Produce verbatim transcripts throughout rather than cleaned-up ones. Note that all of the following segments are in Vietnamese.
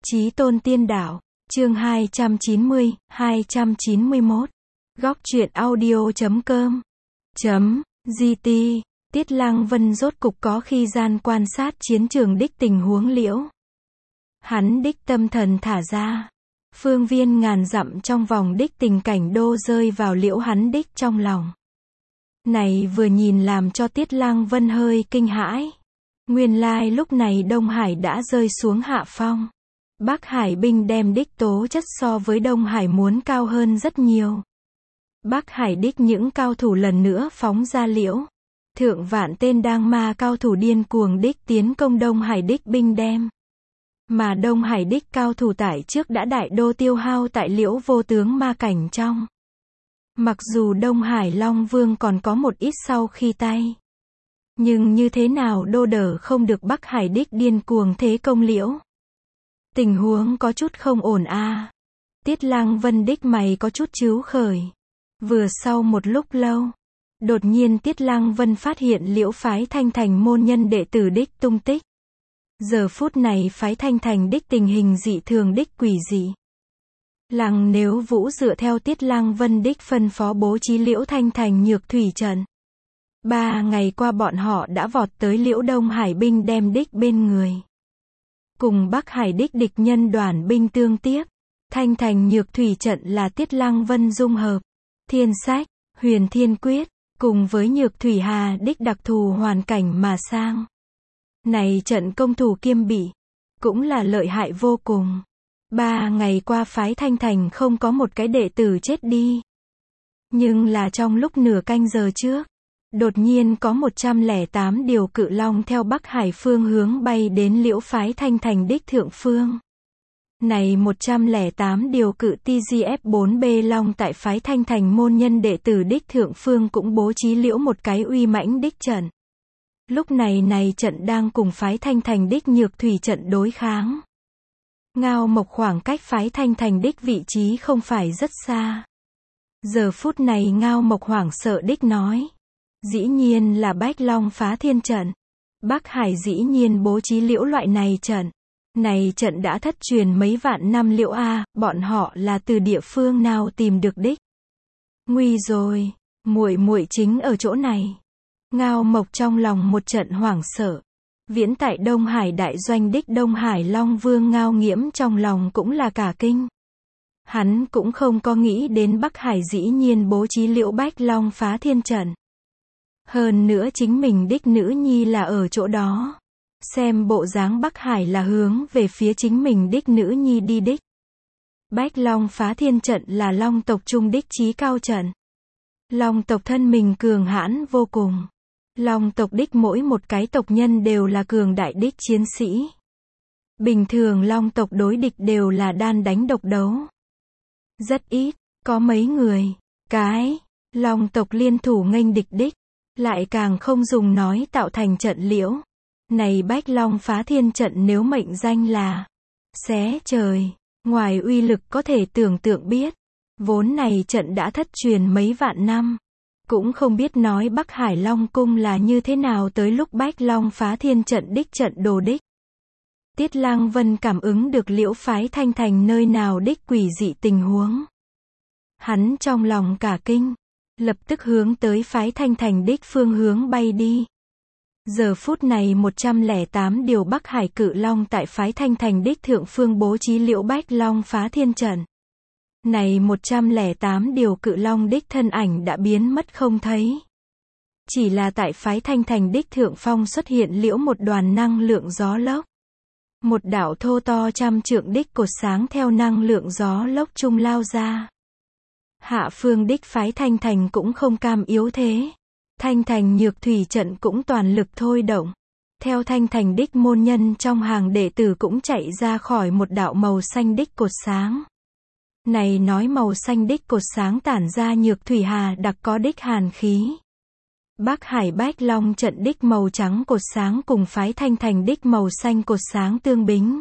Chí tôn tiên đạo, chương hai trăm chín mươi, hai trăm chín mươi mốt. Góc truyện audio.com. Chấm, giê tê, Tiết Lăng Vân rốt cục có khi gian quan sát chiến trường đích tình huống liễu. Hắn đích tâm thần thả ra. Phương viên ngàn dặm trong vòng đích tình cảnh đô rơi vào liễu hắn đích trong lòng. Này vừa nhìn làm cho Tiết Lăng Vân hơi kinh hãi. Nguyên lai lúc này Đông Hải đã rơi xuống hạ phong. Bắc Hải binh đem đích tố chất so với Đông Hải muốn cao hơn rất nhiều. Bắc Hải đích những cao thủ lần nữa phóng ra liễu. Thượng vạn tên đang ma cao thủ điên cuồng đích tiến công Đông Hải đích binh đem. Mà Đông Hải đích cao thủ tại trước đã đại đô tiêu hao tại liễu vô tướng ma cảnh trong. Mặc dù Đông Hải Long Vương còn có một ít sau khi tay. Nhưng như thế nào đô đỡ không được Bắc Hải đích điên cuồng thế công liễu. Tình huống có chút không ổn a. À. Tiết Lăng Vân đích mày có chút chứu khởi. Vừa sau một lúc lâu. Đột nhiên Tiết Lăng Vân phát hiện liễu phái Thanh Thành môn nhân đệ tử đích tung tích. Giờ phút này phái Thanh Thành đích tình hình dị thường đích quỷ dị. Lăng nếu vũ dựa theo Tiết Lăng Vân đích phân phó bố trí liễu Thanh Thành nhược thủy trận. Ba ngày qua bọn họ đã vọt tới liễu Đông Hải binh đem đích bên người. Cùng Bắc Hải đích địch nhân đoàn binh tương tiếp. Thanh Thành nhược thủy trận là Tiết Lăng Vân dung hợp. Thiên sách, huyền thiên quyết, cùng với nhược thủy hà đích đặc thù hoàn cảnh mà sang. Này trận công thủ kiêm bị. Cũng là lợi hại vô cùng. Ba ngày qua phái Thanh Thành không có một cái đệ tử chết đi. Nhưng là trong lúc nửa canh giờ trước. Đột nhiên có một trăm lẻ tám điều cự long theo Bắc Hải phương hướng bay đến liễu phái Thanh Thành đích thượng phương. Này một trăm lẻ tám điều cự tê giê ép bốn B long tại phái Thanh Thành môn nhân đệ tử đích thượng phương cũng bố trí liễu một cái uy mãnh đích trận. Lúc này này trận đang cùng phái Thanh Thành đích nhược thủy trận đối kháng. Ngao Mộc khoảng cách phái Thanh Thành đích vị trí không phải rất xa. Giờ phút này Ngao Mộc hoảng sợ đích nói. Dĩ nhiên là Bách Long phá thiên trận. Bắc Hải dĩ nhiên bố trí liễu loại này trận. Này trận đã thất truyền mấy vạn năm liễu a, bọn họ là từ địa phương nào tìm được đích. Nguy rồi, muội muội chính ở chỗ này. Ngao Mộc trong lòng một trận hoảng sợ. Viễn tại Đông Hải đại doanh đích Đông Hải Long Vương Ngao Nghiễm trong lòng cũng là cả kinh. Hắn cũng không có nghĩ đến Bắc Hải dĩ nhiên bố trí liễu Bách Long phá thiên trận. Hơn nữa chính mình đích nữ nhi là ở chỗ đó. Xem bộ dáng Bắc Hải là hướng về phía chính mình đích nữ nhi đi đích. Bách Long phá thiên trận là Long tộc trung đích chí cao trận. Long tộc thân mình cường hãn vô cùng. Long tộc đích mỗi một cái tộc nhân đều là cường đại đích chiến sĩ. Bình thường Long tộc đối địch đều là đan đánh độc đấu. Rất ít, có mấy người, cái, Long tộc liên thủ nghênh địch đích. Lại càng không dùng nói tạo thành trận liễu. Này Bách Long phá thiên trận nếu mệnh danh là xé trời, ngoài uy lực có thể tưởng tượng biết. Vốn này trận đã thất truyền mấy vạn năm. Cũng không biết nói Bắc Hải Long Cung là như thế nào tới lúc Bách Long phá thiên trận đích trận đồ đích. Tiết Lăng Vân cảm ứng được liễu phái Thanh Thành nơi nào đích quỷ dị tình huống. Hắn trong lòng cả kinh. Lập tức hướng tới phái Thanh Thành đích phương hướng bay đi. Giờ phút này một trăm lẻ tám điều Bắc Hải cự long tại phái Thanh Thành đích thượng phương bố trí liễu Bách Long phá thiên trận. Này một trăm lẻ tám điều cự long đích thân ảnh đã biến mất không thấy. Chỉ là tại phái Thanh Thành đích thượng phong xuất hiện liễu một đoàn năng lượng gió lốc. Một đạo thô to trăm trượng đích cột sáng theo năng lượng gió lốc trung lao ra. Hạ phương đích phái Thanh Thành cũng không cam yếu thế. Thanh Thành nhược thủy trận cũng toàn lực thôi động. Theo Thanh Thành đích môn nhân trong hàng đệ tử cũng chạy ra khỏi một đạo màu xanh đích cột sáng. Này nói màu xanh đích cột sáng tản ra nhược thủy hà đặc có đích hàn khí. Bắc Hải Bách Long trận đích màu trắng cột sáng cùng phái Thanh Thành đích màu xanh cột sáng tương bính.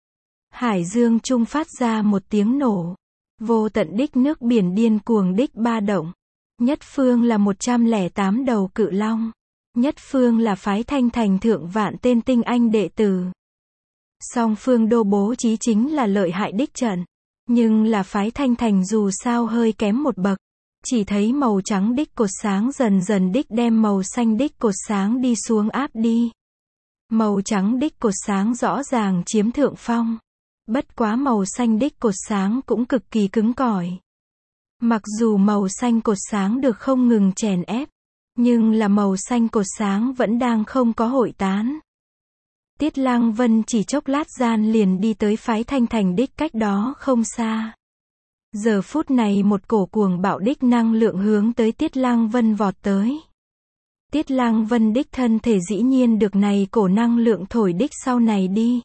Hải dương trung phát ra một tiếng nổ. Vô tận đích nước biển điên cuồng đích ba động. Nhất phương là một trăm lẻ tám đầu cự long. Nhất phương là phái Thanh Thành thượng vạn tên tinh anh đệ tử. Song phương đô bố trí chính là lợi hại đích trận. Nhưng là phái Thanh Thành dù sao hơi kém một bậc. Chỉ thấy màu trắng đích cột sáng dần dần đích đem màu xanh đích cột sáng đi xuống áp đi. Màu trắng đích cột sáng rõ ràng chiếm thượng phong. Bất quá màu xanh đích cột sáng cũng cực kỳ cứng cỏi. Mặc dù màu xanh cột sáng được không ngừng chèn ép, nhưng là màu xanh cột sáng vẫn đang không có hội tán. Tiết Lăng Vân chỉ chốc lát gian liền đi tới phái Thanh Thành đích cách đó không xa. Giờ phút này một cổ cuồng bạo đích năng lượng hướng tới Tiết Lăng Vân vọt tới. Tiết Lăng Vân đích thân thể dĩ nhiên được này cổ năng lượng thổi đích sau này đi.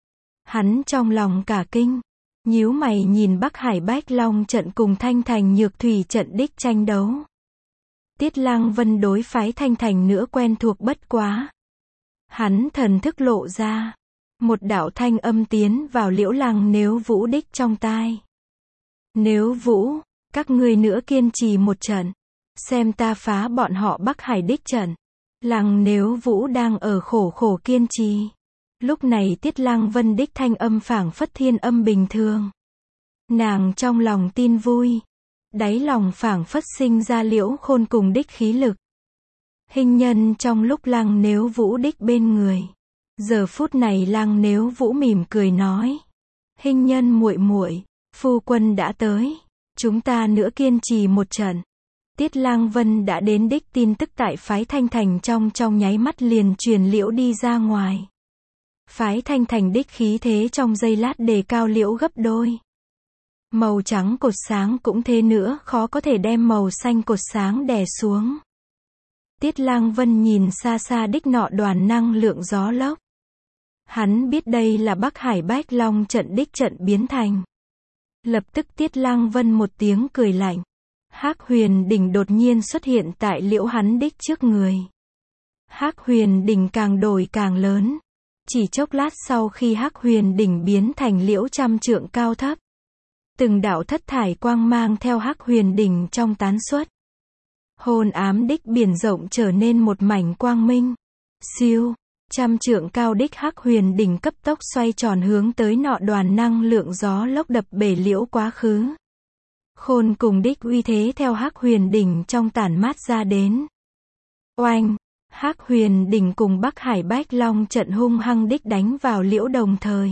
Hắn trong lòng cả kinh, nhíu mày nhìn Bắc Hải Bách Long trận cùng Thanh Thành Nhược Thủy trận đích tranh đấu. Tiết Lăng Vân đối phái Thanh Thành nữa quen thuộc bất quá. Hắn thần thức lộ ra, một đạo thanh âm tiến vào Liễu Lăng Nếu Vũ đích trong tai. Nếu Vũ, các ngươi nữa kiên trì một trận, xem ta phá bọn họ Bắc Hải đích trận. Lăng Nếu Vũ đang ở khổ khổ kiên trì. Lúc này Tiết Lăng Vân đích thanh âm phảng phất thiên âm bình thường. Nàng trong lòng tin vui, đáy lòng phảng phất sinh ra Liễu Khôn cùng đích khí lực. Hình nhân trong lúc Lăng Nếu Vũ đích bên người. Giờ phút này Lăng Nếu Vũ mỉm cười nói: "Hình nhân muội muội, phu quân đã tới, chúng ta nữa kiên trì một trận." Tiết Lăng Vân đã đến đích tin tức tại phái Thanh Thành trong trong nháy mắt liền truyền liễu đi ra ngoài. Phái Thanh Thành đích khí thế trong giây lát đề cao liễu gấp đôi. Màu trắng cột sáng cũng thế nữa khó có thể đem màu xanh cột sáng đè xuống. Tiết Lăng Vân nhìn xa xa đích nọ đoàn năng lượng gió lốc. Hắn biết đây là Bắc Hải Bách Long trận đích trận biến thành. Lập tức Tiết Lăng Vân một tiếng cười lạnh. Hắc Huyền đỉnh đột nhiên xuất hiện tại liễu hắn đích trước người. Hắc Huyền đỉnh càng đổi càng lớn. Chỉ chốc lát sau khi Hắc Huyền đỉnh biến thành liễu trăm trượng cao thấp. Từng đạo thất thải quang mang theo Hắc Huyền đỉnh trong tán xuất. Hồn ám đích biển rộng trở nên một mảnh quang minh. Siêu, trăm trượng cao đích Hắc Huyền đỉnh cấp tốc xoay tròn hướng tới nọ đoàn năng lượng gió lốc đập bể liễu quá khứ. Khôn cùng đích uy thế theo Hắc Huyền đỉnh trong tản mát ra đến. Oanh, Hắc Huyền đỉnh cùng Bắc Hải Bách Long trận hung hăng đích đánh vào liễu đồng thời.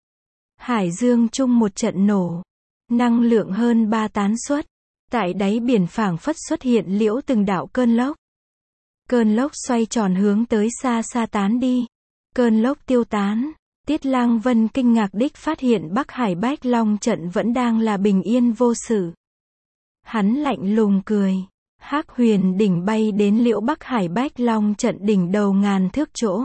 Hải dương chung một trận nổ, năng lượng hơn ba tán xuất, tại đáy biển phảng phất xuất hiện liễu từng đạo cơn lốc. Cơn lốc xoay tròn hướng tới xa xa tán đi. Cơn lốc tiêu tán, Tiết Lăng Vân kinh ngạc đích phát hiện Bắc Hải Bách Long trận vẫn đang là bình yên vô sự. Hắn lạnh lùng cười. Hắc Huyền đỉnh bay đến liễu Bắc Hải Bách Long trận đỉnh đầu ngàn thước chỗ.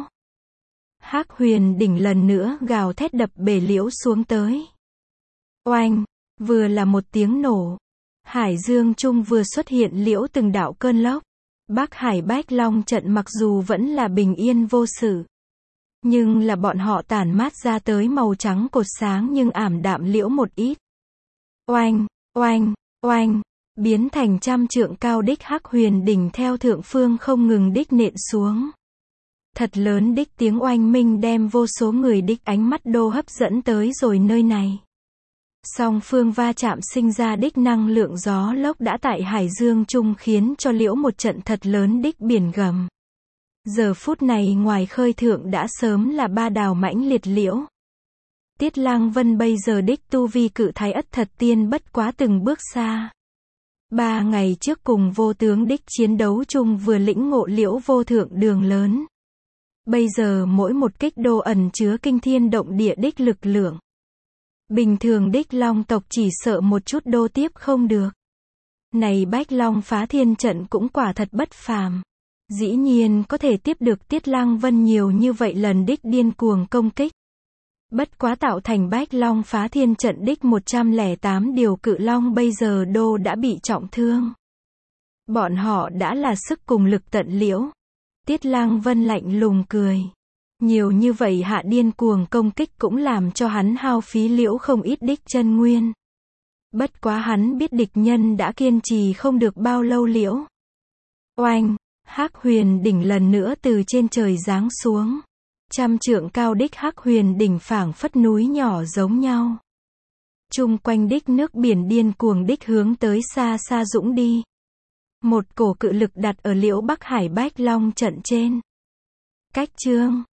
Hắc Huyền đỉnh lần nữa gào thét đập bể liễu xuống tới. Oanh, vừa là một tiếng nổ. Hải dương trung vừa xuất hiện liễu từng đạo cơn lốc. Bắc Hải Bách Long trận mặc dù vẫn là bình yên vô sự, nhưng là bọn họ tản mát ra tới màu trắng cột sáng nhưng ảm đạm liễu một ít. Oanh, oanh, oanh, biến thành trăm trượng cao đích Hắc Huyền đỉnh theo thượng phương không ngừng đích nện xuống. Thật lớn đích tiếng oanh minh đem vô số người đích ánh mắt đô hấp dẫn tới rồi nơi này. Song phương va chạm sinh ra đích năng lượng gió lốc đã tại hải dương trung khiến cho liễu một trận thật lớn đích biển gầm. Giờ phút này ngoài khơi thượng đã sớm là ba đào mãnh liệt liễu. Tiết Lăng Vân bây giờ đích tu vi cự thái ất thật tiên bất quá từng bước xa. Ba ngày trước cùng vô tướng đích chiến đấu chung vừa lĩnh ngộ liễu vô thượng đường lớn. Bây giờ mỗi một kích đô ẩn chứa kinh thiên động địa đích lực lượng. Bình thường đích long tộc chỉ sợ một chút đô tiếp không được. Này Bách Long phá thiên trận cũng quả thật bất phàm. Dĩ nhiên có thể tiếp được Tiết Lăng Vân nhiều như vậy lần đích điên cuồng công kích. Bất quá tạo thành Bách Long phá thiên trận đích một trăm lẻ tám điều cự long bây giờ đô đã bị trọng thương. Bọn họ đã là sức cùng lực tận liễu. Tiết Lăng Vân lạnh lùng cười. Nhiều như vậy hạ điên cuồng công kích cũng làm cho hắn hao phí liễu không ít đích chân nguyên. Bất quá hắn biết địch nhân đã kiên trì không được bao lâu liễu. Oanh, Hắc Huyền đỉnh lần nữa từ trên trời giáng xuống. Trăm trượng cao đích hắc huyền đỉnh phảng phất núi nhỏ giống nhau. Chung quanh đích nước biển điên cuồng đích hướng tới xa xa dũng đi. Một cổ cự lực đặt ở Liễu Bắc Hải Bách Long trận trên. Cách chương